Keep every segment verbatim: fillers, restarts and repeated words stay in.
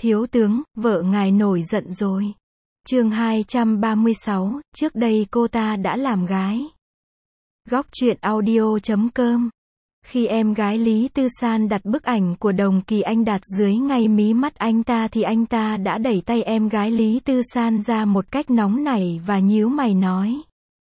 Thiếu tướng, vợ ngài nổi giận rồi. Chương hai trăm ba mươi sáu, trước đây cô ta đã làm gái. Góc truyện audio chấm com. Khi em gái Lý Tư San đặt bức ảnh của Đồng Kỳ Anh đặt dưới ngay mí mắt anh ta thì anh ta đã đẩy tay em gái Lý Tư San ra một cách nóng nảy và nhíu mày nói.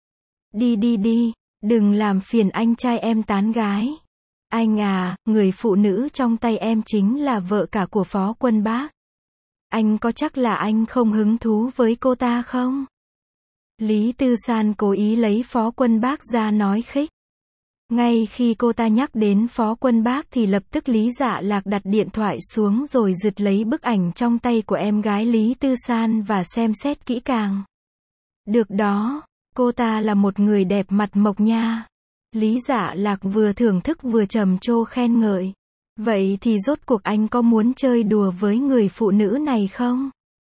Đi đi đi, đừng làm phiền anh trai em tán gái. Anh à, người phụ nữ trong tay em chính là vợ cả của Phó Quân Bác. Anh có chắc là anh không hứng thú với cô ta không? Lý Tư San cố ý lấy Phó Quân Bác ra nói khích. Ngay khi cô ta nhắc đến Phó Quân Bác thì lập tức Lý Dạ Lạc đặt điện thoại xuống rồi giật lấy bức ảnh trong tay của em gái Lý Tư San và xem xét kỹ càng. Được đó, cô ta là một người đẹp mặt mộc nha. Lý Dạ Lạc vừa thưởng thức vừa trầm trồ khen ngợi. Vậy thì rốt cuộc anh có muốn chơi đùa với người phụ nữ này không?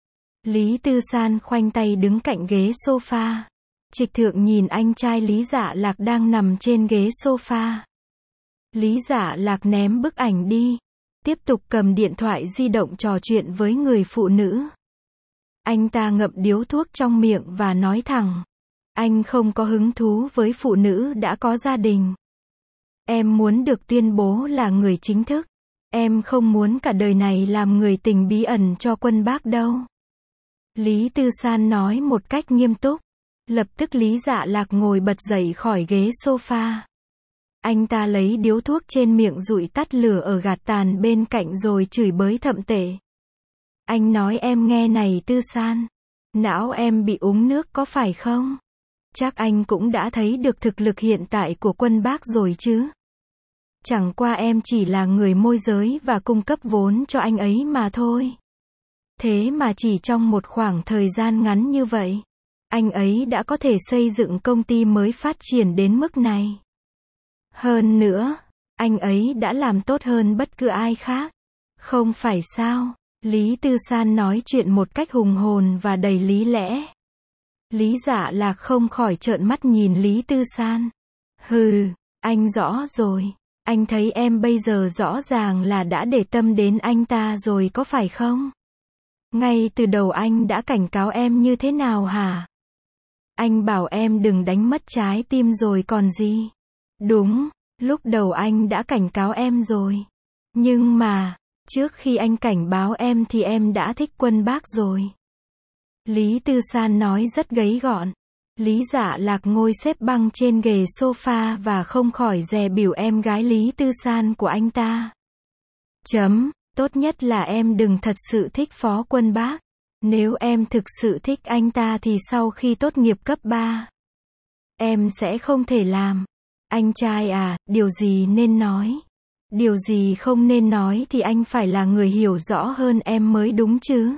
Lý Tư San khoanh tay đứng cạnh ghế sofa. Trịch Thượng nhìn anh trai Lý Dạ Lạc đang nằm trên ghế sofa. Lý Dạ Lạc ném bức ảnh đi. Tiếp tục cầm điện thoại di động trò chuyện với người phụ nữ. Anh ta ngậm điếu thuốc trong miệng và nói thẳng. Anh không có hứng thú với phụ nữ đã có gia đình. Em muốn được tuyên bố là người chính thức. Em không muốn cả đời này làm người tình bí ẩn cho Quân Bác đâu. Lý Tư San nói một cách nghiêm túc. Lập tức Lý Dạ Lạc ngồi bật dậy khỏi ghế sofa. Anh ta lấy điếu thuốc trên miệng dụi tắt lửa ở gạt tàn bên cạnh rồi chửi bới thậm tệ. Anh nói em nghe này Tư San. Não em bị uống nước có phải không? Chắc anh cũng đã thấy được thực lực hiện tại của Quân Bác rồi chứ. Chẳng qua em chỉ là người môi giới và cung cấp vốn cho anh ấy mà thôi. Thế mà chỉ trong một khoảng thời gian ngắn như vậy, anh ấy đã có thể xây dựng công ty mới phát triển đến mức này. Hơn nữa, anh ấy đã làm tốt hơn bất cứ ai khác. Không phải sao? Lý Tư San nói chuyện một cách hùng hồn và đầy lý lẽ. Lý Dạ Lạc không khỏi trợn mắt nhìn Lý Tư San. Hừ, anh rõ rồi. Anh thấy em bây giờ rõ ràng là đã để tâm đến anh ta rồi có phải không? Ngay từ đầu anh đã cảnh cáo em như thế nào hả? Anh bảo em đừng đánh mất trái tim rồi còn gì. Đúng, lúc đầu anh đã cảnh cáo em rồi. Nhưng mà, trước khi anh cảnh báo em thì em đã thích Quân Bác rồi. Lý Tư San nói rất gấy gọn. Lý Dạ Lạc ngồi xếp bằng trên ghế sofa và không khỏi dè bỉu em gái Lý Tư San của anh ta. Chấm, tốt nhất là em đừng thật sự thích Phó Quân Bác. Nếu em thực sự thích anh ta thì sau khi tốt nghiệp cấp ba, em sẽ không thể làm. Anh trai à, điều gì nên nói? Điều gì không nên nói thì anh phải là người hiểu rõ hơn em mới đúng chứ.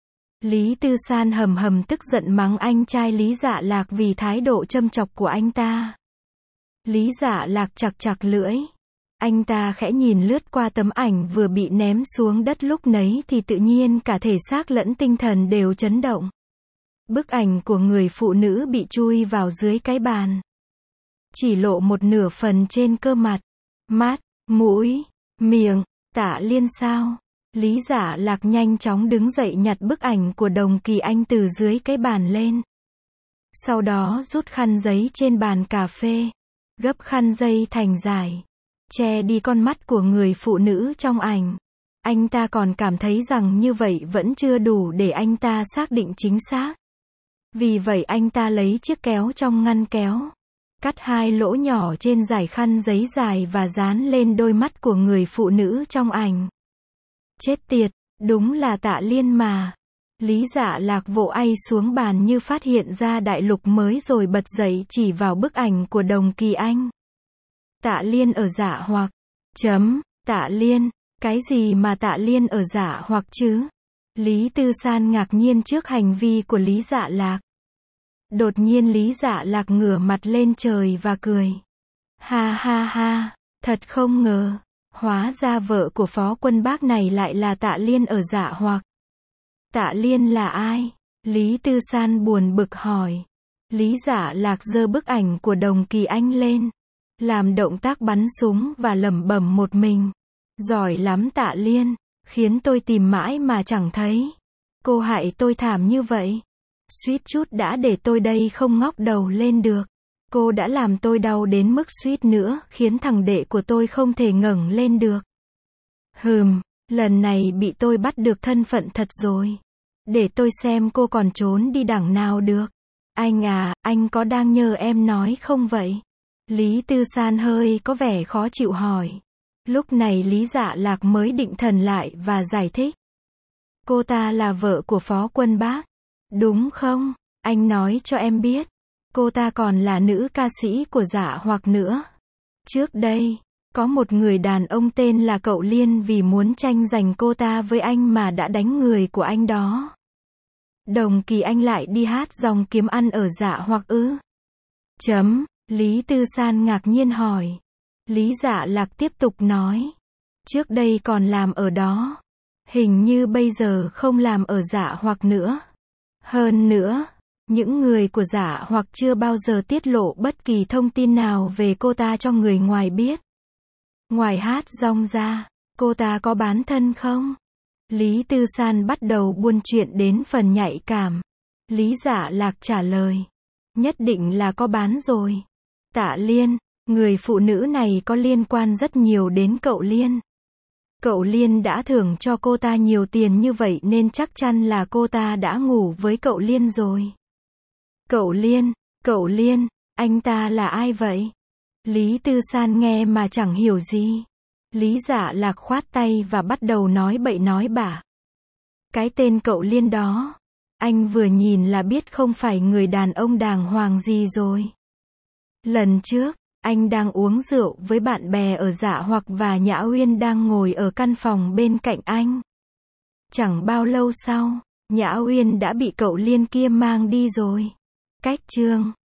Lý Tư San hầm hầm tức giận mắng anh trai Lý Dạ Lạc vì thái độ châm chọc của anh ta. Lý Dạ Lạc chặt chặt lưỡi. Anh ta khẽ nhìn lướt qua tấm ảnh vừa bị ném xuống đất lúc nấy thì tự nhiên cả thể xác lẫn tinh thần đều chấn động. Bức ảnh của người phụ nữ bị chui vào dưới cái bàn. Chỉ lộ một nửa phần trên cơ mặt, mắt, mũi, miệng. Tạ Liên sao? Lý Dạ Lạc nhanh chóng đứng dậy nhặt bức ảnh của Đồng Kỳ Anh từ dưới cái bàn lên. Sau đó rút khăn giấy trên bàn cà phê, gấp khăn dây thành dải, che đi con mắt của người phụ nữ trong ảnh. Anh ta còn cảm thấy rằng như vậy vẫn chưa đủ để anh ta xác định chính xác. Vì vậy anh ta lấy chiếc kéo trong ngăn kéo, cắt hai lỗ nhỏ trên dải khăn giấy dài và dán lên đôi mắt của người phụ nữ trong ảnh. Chết tiệt, đúng là Tạ Liên mà. Lý Dạ Lạc vỗ ay xuống bàn như phát hiện ra đại lục mới rồi bật dậy chỉ vào bức ảnh của Đồng Kỳ Anh. Tạ Liên ở Dạ Hoặc. Chấm, Tạ Liên, cái gì mà Tạ Liên ở Dạ Hoặc chứ? Lý Tư San ngạc nhiên trước hành vi của Lý Dạ Lạc. Đột nhiên Lý Dạ Lạc ngửa mặt lên trời và cười. Ha ha ha, thật không ngờ. Hóa ra vợ của Phó Quân Bác này lại là Tạ Liên ở Dạ Hoặc. Tạ Liên là ai? Lý Tư San buồn bực hỏi. Lý Dạ Lạc giơ bức ảnh của Đồng Kỳ Anh lên, làm động tác bắn súng và lẩm bẩm một mình. Giỏi lắm Tạ Liên, Khiến tôi tìm mãi mà chẳng thấy. Cô hại tôi thảm như vậy. Suýt chút đã để tôi đây không ngóc đầu lên được. Cô đã làm tôi đau đến mức suýt nữa, khiến thằng đệ của tôi không thể ngẩng lên được. Hừm, lần này bị tôi bắt được thân phận thật rồi. Để tôi xem cô còn trốn đi đằng nào được. Anh à, anh có đang nhờ em nói không vậy? Lý Tư San hơi có vẻ khó chịu hỏi. Lúc này Lý Dạ Lạc mới định thần lại và giải thích. Cô ta là vợ của Phó Quân Bác. Đúng không? Anh nói cho em biết. Cô ta còn là nữ ca sĩ của Dạ Hoặc nữa. Trước đây, có một người đàn ông tên là Cậu Liên vì muốn tranh giành cô ta với anh mà đã đánh người của anh đó. Đồng kỳ anh lại đi hát dòng kiếm ăn ở Dạ Hoặc ư? Chấm, Lý Tư San ngạc nhiên hỏi. Lý Dạ Lạc tiếp tục nói. Trước đây còn làm ở đó. Hình như bây giờ không làm ở Dạ Hoặc nữa. Hơn nữa, những người của Dạ Hoặc chưa bao giờ tiết lộ bất kỳ thông tin nào về cô ta cho người ngoài biết. Ngoài hát rong ra, cô ta có bán thân không? Lý Tư San bắt đầu buôn chuyện đến phần nhạy cảm. Lý Dạ Lạc trả lời. Nhất định là có bán rồi. Tạ Liên, người phụ nữ này có liên quan rất nhiều đến Cậu Liên. Cậu Liên đã thưởng cho cô ta nhiều tiền như vậy nên chắc chắn là cô ta đã ngủ với Cậu Liên rồi. Cậu Liên, Cậu Liên, anh ta là ai vậy? Lý Tư San nghe mà chẳng hiểu gì. Lý Dạ Lạc khoát tay và bắt đầu nói bậy nói bạ. Cái tên Cậu Liên đó, anh vừa nhìn là biết không phải người đàn ông đàng hoàng gì rồi. Lần trước, anh đang uống rượu với bạn bè ở Dạ Hoặc và Nhã Uyên đang ngồi ở căn phòng bên cạnh anh. Chẳng bao lâu sau, Nhã Uyên đã bị Cậu Liên kia mang đi rồi. Cách chương